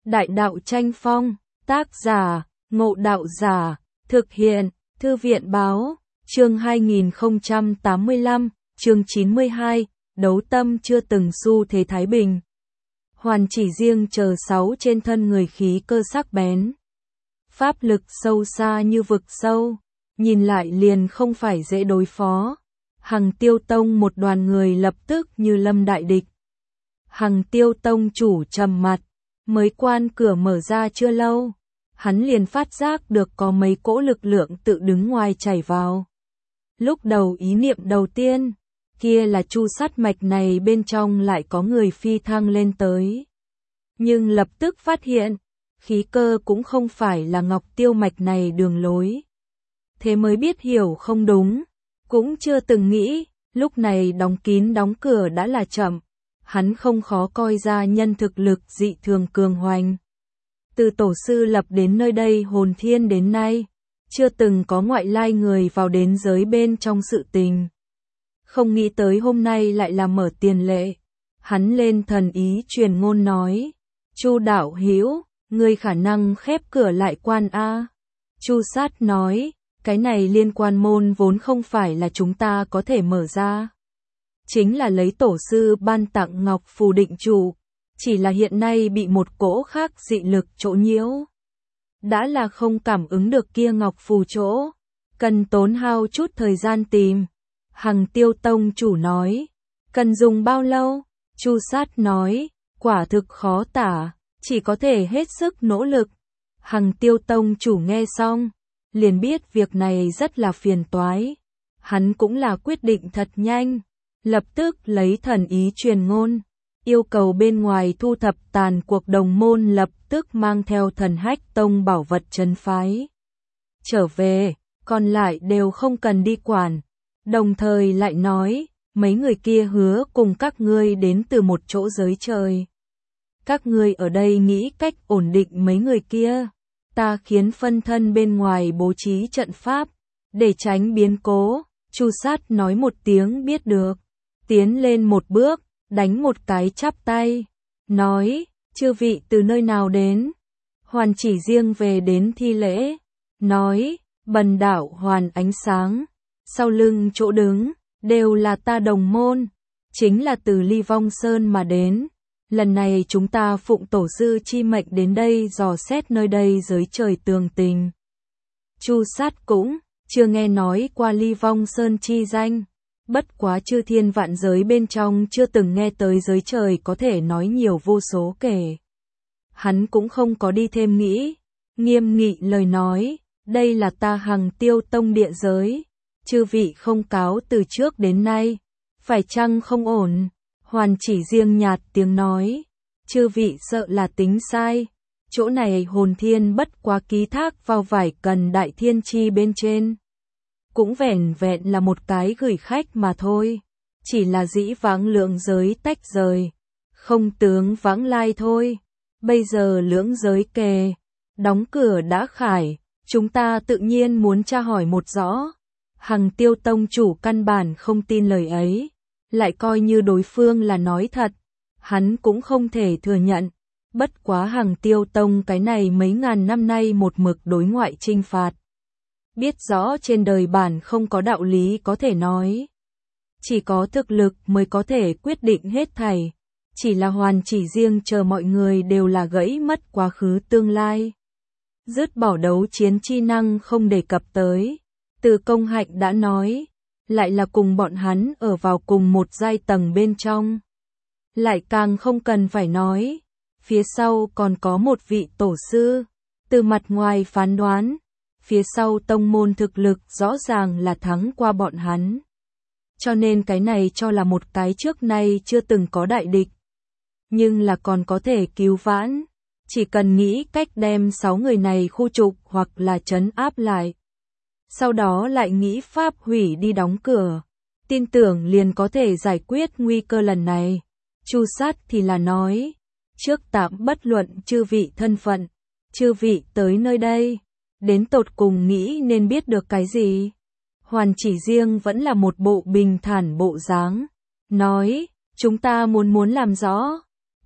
Đại đạo tranh phong, tác giả, Ngộ Đạo Giả, thực hiện, Thư viện báo, chương 2085, chương 92, đấu tâm chưa từng xu thế thái bình. Hoàn chỉ riêng chờ 6 trên thân người khí cơ sắc bén. Pháp lực sâu xa như vực sâu, nhìn lại liền không phải dễ đối phó. Hằng Tiêu Tông một đoàn người lập tức như lâm đại địch. Hằng Tiêu Tông chủ trầm mặt, mới quan cửa mở ra chưa lâu, hắn liền phát giác được có mấy cỗ lực lượng tự đứng ngoài chảy vào. Lúc đầu ý niệm đầu tiên, kia là chu sát mạch này bên trong lại có người phi thăng lên tới. Nhưng lập tức phát hiện, khí cơ cũng không phải là Ngọc Tiêu mạch này đường lối. Thế mới biết hiểu không đúng, cũng chưa từng nghĩ, lúc này đóng kín đóng cửa đã là chậm. Hắn không khó coi ra nhân thực lực dị thường cường hoành. Từ tổ sư lập đến nơi đây hồn thiên đến nay, chưa từng có ngoại lai người vào đến giới bên trong sự tình. Không nghĩ tới hôm nay lại là mở tiền lệ. Hắn lên thần ý truyền ngôn nói, Chu đạo hữu, ngươi khả năng khép cửa lại quan a. Chu sát nói, cái này liên quan môn vốn không phải là chúng ta có thể mở ra. Chính là lấy tổ sư ban tặng ngọc phù định chủ, chỉ là hiện nay bị một cỗ khác dị lực chỗ nhiễu. Đã là không cảm ứng được kia ngọc phù chỗ, cần tốn hao chút thời gian tìm. Hằng Tiêu Tông chủ nói, cần dùng bao lâu? Chu sát nói, quả thực khó tả, chỉ có thể hết sức nỗ lực. Hằng Tiêu Tông chủ nghe xong, liền biết việc này rất là phiền toái. Hắn cũng là quyết định thật nhanh. Lập tức lấy thần ý truyền ngôn, yêu cầu bên ngoài thu thập tàn cuộc đồng môn lập tức mang theo thần hách tông bảo vật trấn phái. Trở về, còn lại đều không cần đi quản. Đồng thời lại nói, mấy người kia hứa cùng các ngươi đến từ một chỗ giới trời. Các ngươi ở đây nghĩ cách ổn định mấy người kia. Ta khiến phân thân bên ngoài bố trí trận pháp, để tránh biến cố. Chu sát nói một tiếng biết được. Tiến lên một bước, đánh một cái chắp tay, nói, chư vị từ nơi nào đến? Hoàn chỉ riêng về đến thi lễ, nói, bần đạo Hoàn Ánh Sáng, sau lưng chỗ đứng, đều là ta đồng môn, chính là từ Ly Vong Sơn mà đến. Lần này chúng ta phụng tổ sư chi mệnh đến đây dò xét nơi đây giới trời tường tình. Chu sát cũng chưa nghe nói qua Ly Vong Sơn chi danh. Bất quá chư thiên vạn giới bên trong chưa từng nghe tới giới trời có thể nói nhiều vô số kể. Hắn cũng không có đi thêm nghĩ, nghiêm nghị lời nói, đây là ta Hằng Tiêu Tông địa giới, chư vị không cáo từ trước đến nay, phải chăng không ổn? Hoàn chỉ riêng nhạt tiếng nói, chư vị sợ là tính sai, chỗ này hồn thiên bất quá ký thác vào vải cần đại thiên chi bên trên. Cũng vẻn vẹn là một cái gửi khách mà thôi, chỉ là dĩ vãng lưỡng giới tách rời, không tướng vãng lai thôi. Bây giờ lưỡng giới kề, đóng cửa đã khải, chúng ta tự nhiên muốn tra hỏi một rõ. Hằng Tiêu Tông chủ căn bản không tin lời ấy, lại coi như đối phương là nói thật, hắn cũng không thể thừa nhận. Bất quá Hằng Tiêu Tông cái này mấy ngàn năm nay một mực đối ngoại chinh phạt. Biết rõ trên đời bản không có đạo lý có thể nói. Chỉ có thực lực mới có thể quyết định hết thảy. Chỉ là Hoàn chỉ riêng chờ mọi người đều là gãy mất quá khứ tương lai. Dứt bỏ đấu chiến chi năng không đề cập tới. Từ Công Hạnh đã nói, lại là cùng bọn hắn ở vào cùng một giai tầng bên trong. Lại càng không cần phải nói, phía sau còn có một vị tổ sư. Từ mặt ngoài phán đoán, phía sau tông môn thực lực rõ ràng là thắng qua bọn hắn. Cho nên cái này cho là một cái trước nay chưa từng có đại địch. Nhưng là còn có thể cứu vãn. Chỉ cần nghĩ cách đem 6 người này khu trục hoặc là trấn áp lại. Sau đó lại nghĩ pháp hủy đi đóng cửa. Tin tưởng liền có thể giải quyết nguy cơ lần này. Chu sát thì là nói. Trước tạm bất luận chư vị thân phận. Chư vị tới nơi đây. Đến tột cùng nghĩ nên biết được cái gì? Hoàn chỉ riêng vẫn là một bộ bình thản bộ dáng. Nói, chúng ta muốn làm rõ.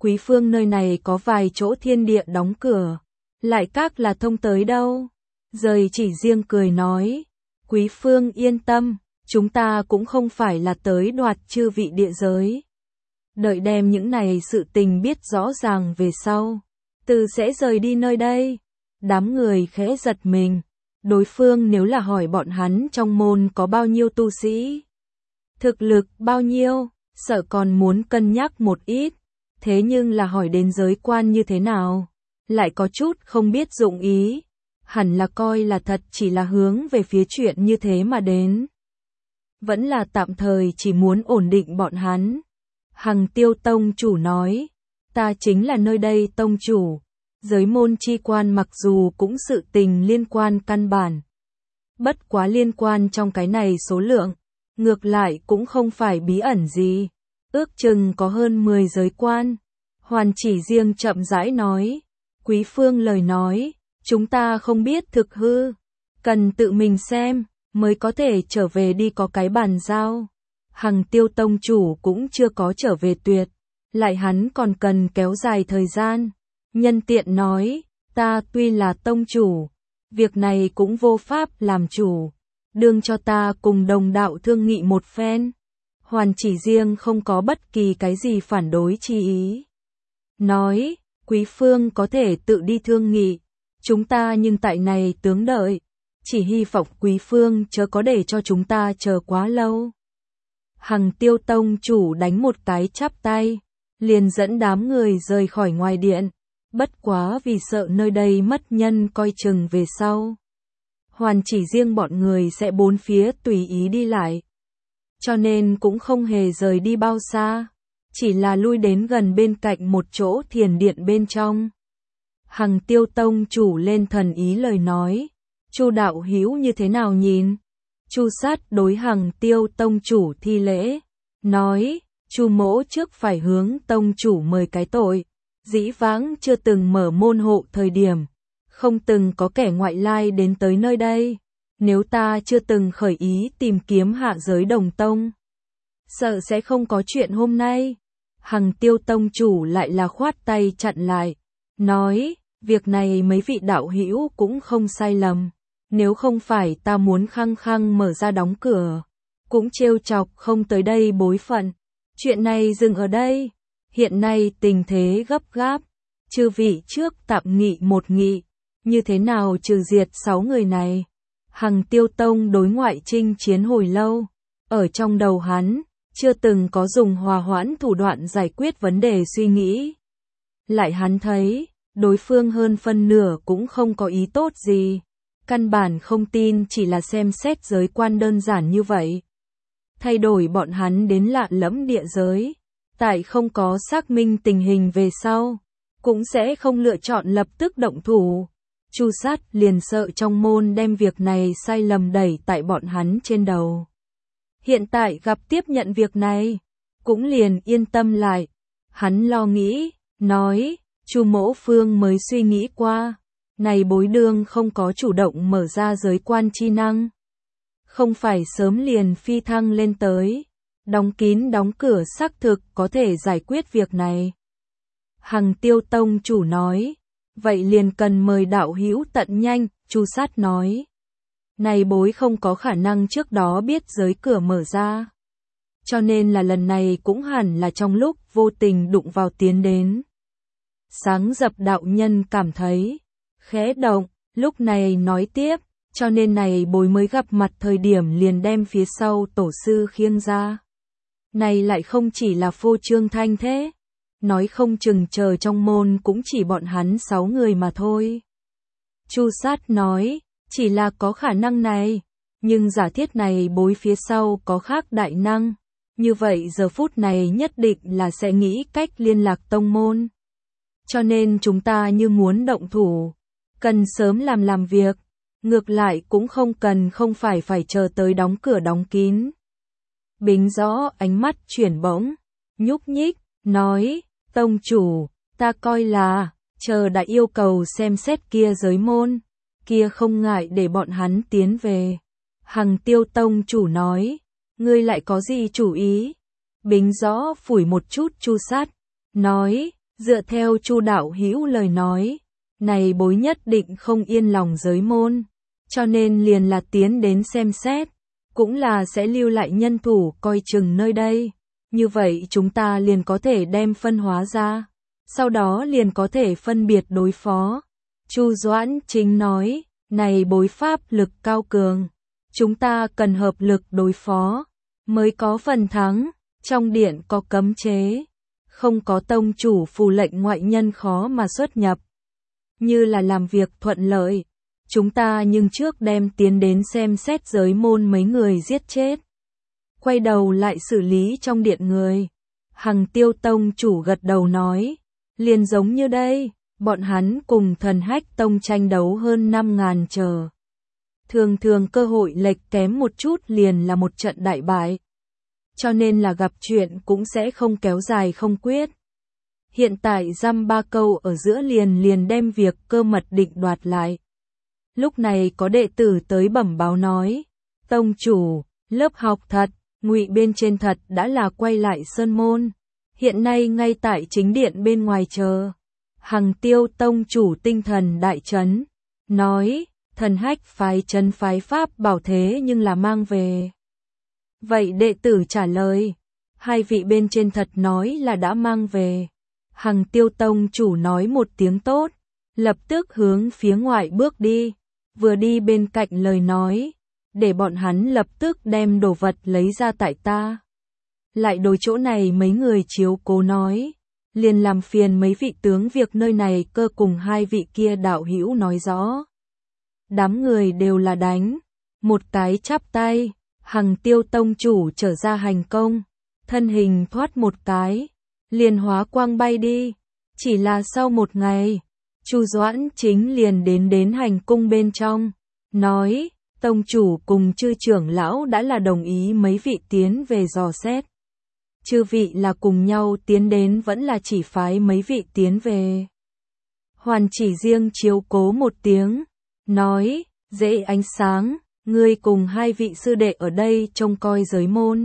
Quý phương nơi này có vài chỗ thiên địa đóng cửa, lại các là thông tới đâu? Rời chỉ riêng cười nói, quý phương yên tâm, chúng ta cũng không phải là tới đoạt chư vị địa giới. Đợi đem những này sự tình biết rõ ràng về sau, từ sẽ rời đi nơi đây. Đám người khẽ giật mình, đối phương nếu là hỏi bọn hắn trong môn có bao nhiêu tu sĩ, thực lực bao nhiêu, sợ còn muốn cân nhắc một ít, thế nhưng là hỏi đến giới quan như thế nào, lại có chút không biết dụng ý, hẳn là coi là thật chỉ là hướng về phía chuyện như thế mà đến. Vẫn là tạm thời chỉ muốn ổn định bọn hắn. Hằng Tiêu tông chủ nói, ta chính là nơi đây tông chủ, giới môn chi quan mặc dù cũng sự tình liên quan căn bản, bất quá liên quan trong cái này số lượng, ngược lại cũng không phải bí ẩn gì, ước chừng có hơn 10 giới quan. Hoàn chỉ riêng chậm rãi nói, quý phương lời nói, chúng ta không biết thực hư, cần tự mình xem, mới có thể trở về đi có cái bàn giao. Hằng Tiêu tông chủ cũng chưa có trở về tuyệt, lại hắn còn cần kéo dài thời gian. Nhân tiện nói, ta tuy là tông chủ, việc này cũng vô pháp làm chủ, đương cho ta cùng đồng đạo thương nghị một phen. Hoàn chỉ riêng không có bất kỳ cái gì phản đối chi ý. Nói, quý phương có thể tự đi thương nghị, chúng ta nhưng tại này tướng đợi, chỉ hy vọng quý phương chớ có để cho chúng ta chờ quá lâu. Hằng Tiêu tông chủ đánh một cái chắp tay, liền dẫn đám người rời khỏi ngoài điện, bất quá vì sợ nơi đây mất nhân coi chừng về sau. Hoàn chỉ riêng bọn người sẽ bốn phía tùy ý đi lại, cho nên cũng không hề rời đi bao xa, chỉ là lui đến gần bên cạnh một chỗ thiền điện bên trong. Hằng Tiêu tông chủ lên thần ý lời nói, Chu đạo hữu như thế nào nhìn? Chu Sát đối Hằng Tiêu tông chủ thi lễ, nói, Chu mỗ trước phải hướng tông chủ mời cái tội, dĩ vãng chưa từng mở môn hộ thời điểm, không từng có kẻ ngoại lai đến tới nơi đây, nếu ta chưa từng khởi ý tìm kiếm hạ giới đồng tông, sợ sẽ không có chuyện hôm nay. Hằng Tiêu tông chủ lại là khoát tay chặn lại, nói, việc này mấy vị đạo hữu cũng không sai lầm, nếu không phải ta muốn khăng khăng mở ra đóng cửa, cũng trêu chọc không tới đây bối phận. Chuyện này dừng ở đây, hiện nay tình thế gấp gáp, chư vị trước tạm nghị một nghị, như thế nào trừ diệt 6 người này. Hằng Tiêu tông đối ngoại chinh chiến hồi lâu, ở trong đầu hắn, chưa từng có dùng hòa hoãn thủ đoạn giải quyết vấn đề suy nghĩ. Lại hắn thấy, đối phương hơn phân nửa cũng không có ý tốt gì, căn bản không tin chỉ là xem xét giới quan đơn giản như vậy. Thay đổi bọn hắn đến lạ lẫm địa giới, tại không có xác minh tình hình về sau, cũng sẽ không lựa chọn lập tức động thủ. Chu Sát liền sợ trong môn đem việc này sai lầm đẩy tại bọn hắn trên đầu. Hiện tại gặp tiếp nhận việc này, cũng liền yên tâm lại. Hắn lo nghĩ, nói, Chu mỗ phương mới suy nghĩ qua, này bối đương không có chủ động mở ra giới quan chi năng. Không phải sớm liền phi thăng lên tới, đóng kín đóng cửa xác thực có thể giải quyết việc này. Hằng Tiêu tông chủ nói, vậy liền cần mời đạo hữu tận nhanh. Chu Sát nói, này bối không có khả năng trước đó biết giới cửa mở ra, cho nên là lần này cũng hẳn là trong lúc vô tình đụng vào tiến đến. Sáng Dập đạo nhân cảm thấy khẽ động, lúc này nói tiếp, cho nên này bối mới gặp mặt thời điểm liền đem phía sau tổ sư khiêng ra. Này lại không chỉ là phô trương thanh thế, nói không chừng chờ trong môn cũng chỉ bọn hắn 6 người mà thôi. Chu Sát nói, chỉ là có khả năng này, nhưng giả thiết này bối phía sau có khác đại năng, như vậy giờ phút này nhất định là sẽ nghĩ cách liên lạc tông môn. Cho nên chúng ta như muốn động thủ, cần sớm làm việc, ngược lại cũng không phải chờ tới đóng cửa đóng kín. Bính Rõ ánh mắt chuyển bỗng, nhúc nhích, nói, tông chủ, ta coi là, chờ đã yêu cầu xem xét kia giới môn, kia không ngại để bọn hắn tiến về. Hằng Tiêu tông chủ nói, ngươi lại có gì chủ ý? Bính Rõ phủi một chút Chu Sát, nói, Dựa theo Chu đạo hữu lời nói, này bối nhất định không yên lòng giới môn, cho nên liền là tiến đến xem xét, cũng là sẽ lưu lại nhân thủ coi chừng nơi đây. Như vậy chúng ta liền có thể đem phân hóa ra, sau đó liền có thể phân biệt đối phó. Chu Doãn Chính nói, này bối pháp lực cao cường, chúng ta cần hợp lực đối phó, mới có phần thắng. Trong điện có cấm chế, không có tông chủ phù lệnh ngoại nhân khó mà xuất nhập. Như là làm việc thuận lợi, chúng ta nhưng trước đem tiến đến xem xét giới môn mấy người giết chết. Quay đầu lại xử lý trong điện người. Hằng Tiêu tông chủ gật đầu nói, liền giống như đây, bọn hắn cùng Thần Hách tông tranh đấu hơn 5.000 chờ. Thường thường cơ hội lệch kém một chút liền là một trận đại bại. Cho nên là gặp chuyện cũng sẽ không kéo dài không quyết. Hiện tại dăm ba câu ở giữa liền đem việc cơ mật định đoạt lại. Lúc này có đệ tử tới bẩm báo nói, tông chủ, lớp học thật, ngụy bên trên thật đã là quay lại sơn môn. Hiện nay ngay tại chính điện bên ngoài chờ. Hằng Tiêu tông chủ tinh thần đại chấn, nói, Thần Hách phái trấn phái pháp bảo thế nhưng là mang về. Vậy đệ tử trả lời, hai vị bên trên thật nói là đã mang về. Hằng Tiêu tông chủ nói một tiếng tốt, lập tức hướng phía ngoại bước đi, vừa đi bên cạnh lời nói, để bọn hắn lập tức đem đồ vật lấy ra tại ta. Lại đối chỗ này mấy người chiếu cố nói, liền làm phiền mấy vị tướng việc nơi này cơ cùng hai vị kia đạo hữu nói rõ. Đám người đều là đánh, một cái chắp tay. Hằng Tiêu tông chủ trở ra hành công, thân hình thoát một cái, liền hóa quang bay đi. Chỉ là sau một ngày, Chu Doãn Chính liền đến hành cung bên trong, nói, tông chủ cùng chư trưởng lão đã là đồng ý mấy vị tiến về dò xét. Chư vị là cùng nhau tiến đến vẫn là chỉ phái mấy vị tiến về. Hoàn Chỉ riêng chiếu cố một tiếng, nói, dễ ánh sáng. Ngươi cùng hai vị sư đệ ở đây trông coi giới môn.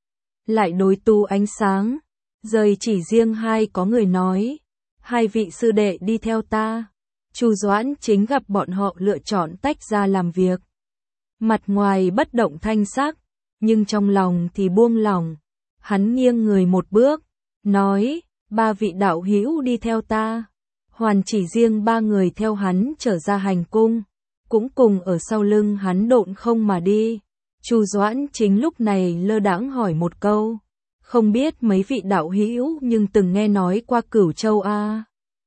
Lại đối Tu Ánh Sáng, rời Chỉ riêng hai có người nói, hai vị sư đệ đi theo ta. Chu Doãn Chính gặp bọn họ lựa chọn tách ra làm việc. Mặt ngoài bất động thanh sắc, nhưng trong lòng thì buông lỏng. Hắn nghiêng người một bước, nói, ba vị đạo hữu đi theo ta. Hoàn Chỉ riêng ba người theo hắn trở ra hành cung, cũng cùng ở sau lưng hắn độn không mà đi. Chu Doãn Chính lúc này lơ đãng hỏi một câu, không biết mấy vị đạo hữu nhưng từng nghe nói qua Cửu Châu a?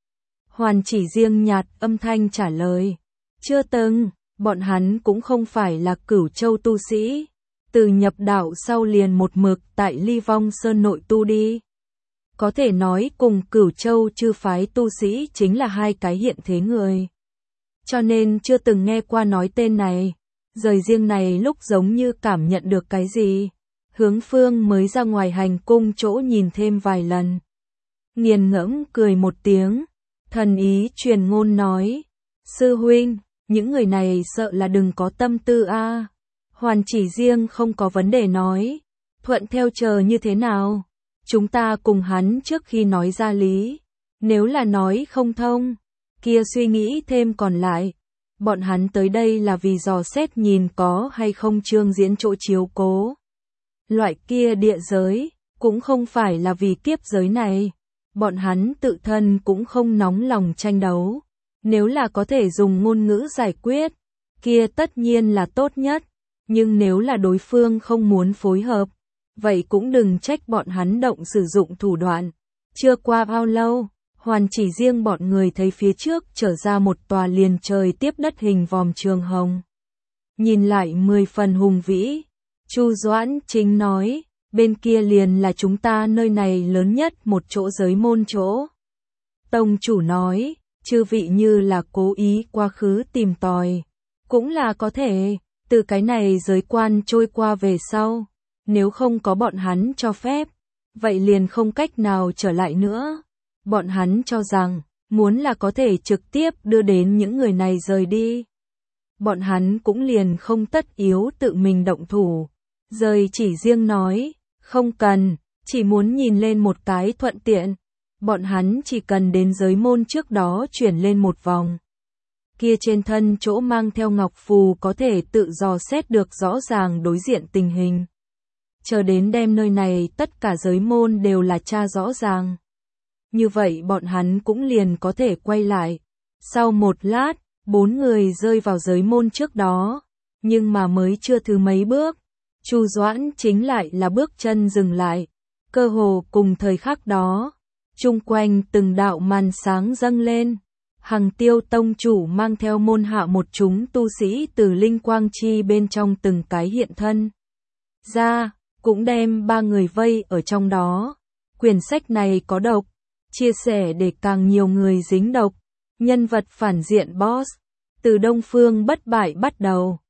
Hoàn Chỉ riêng nhạt âm thanh trả lời, chưa từng, bọn hắn cũng không phải là Cửu Châu tu sĩ, từ nhập đạo sau liền một mực tại Ly Vong Sơn nội tu đi. Có thể nói cùng Cửu Châu chư phái tu sĩ chính là hai cái hiện thế người. Cho nên chưa từng nghe qua nói tên này, rời riêng này lúc giống như cảm nhận được cái gì. Hướng Phương mới ra ngoài hành cung chỗ nhìn thêm vài lần. Nghiền ngẫm cười một tiếng, thần ý truyền ngôn nói, sư huynh, những người này sợ là đừng có tâm tư a. Hoàn Chỉ riêng không có vấn đề nói, thuận theo chờ như thế nào, chúng ta cùng hắn trước khi nói ra lý, nếu là nói không thông, kia suy nghĩ thêm còn lại. Bọn hắn tới đây là vì dò xét nhìn có hay không Trương Diễn chỗ chiếu cố. Loại kia địa giới, cũng không phải là vì kiếp giới này. Bọn hắn tự thân cũng không nóng lòng tranh đấu. Nếu là có thể dùng ngôn ngữ giải quyết, kia tất nhiên là tốt nhất. Nhưng nếu là đối phương không muốn phối hợp, vậy cũng đừng trách bọn hắn động sử dụng thủ đoạn. Chưa qua bao lâu, Hoàn Chỉ riêng bọn người thấy phía trước trở ra một tòa liền trời tiếp đất hình vòm trường hồng. Nhìn lại 10 phần hùng vĩ, Chu Doãn Chính nói, bên kia liền là chúng ta nơi này lớn nhất một chỗ giới môn chỗ. Tông chủ nói, chư vị như là cố ý quá khứ tìm tòi, cũng là có thể, từ cái này giới quan trôi qua về sau, nếu không có bọn hắn cho phép, vậy liền không cách nào trở lại nữa. Bọn hắn cho rằng, muốn là có thể trực tiếp đưa đến những người này rời đi. Bọn hắn cũng liền không tất yếu tự mình động thủ. Rời Chỉ riêng nói, không cần, chỉ muốn nhìn lên một cái thuận tiện. bọn hắn chỉ cần đến giới môn trước đó chuyển lên một vòng. Kia trên thân chỗ mang theo ngọc phù có thể tự dò xét được rõ ràng đối diện tình hình. Chờ đến đem nơi này tất cả giới môn đều là tra rõ ràng. Như vậy bọn hắn cũng liền có thể quay lại. Sau một lát, 4 người rơi vào giới môn trước đó, nhưng mà mới chưa thứ mấy bước, Chu Doãn chính lại là bước chân dừng lại. Cơ hồ cùng thời khắc đó, chung quanh từng đạo màn sáng dâng lên. Hằng Tiêu tông chủ mang theo môn hạ một chúng tu sĩ từ linh quang chi bên trong từng cái hiện thân ra, cũng đem 3 người vây ở trong đó. Quyển sách này có độc, chia sẻ để càng nhiều người dính độc. Nhân vật phản diện boss, từ Đông Phương bất bại bắt đầu.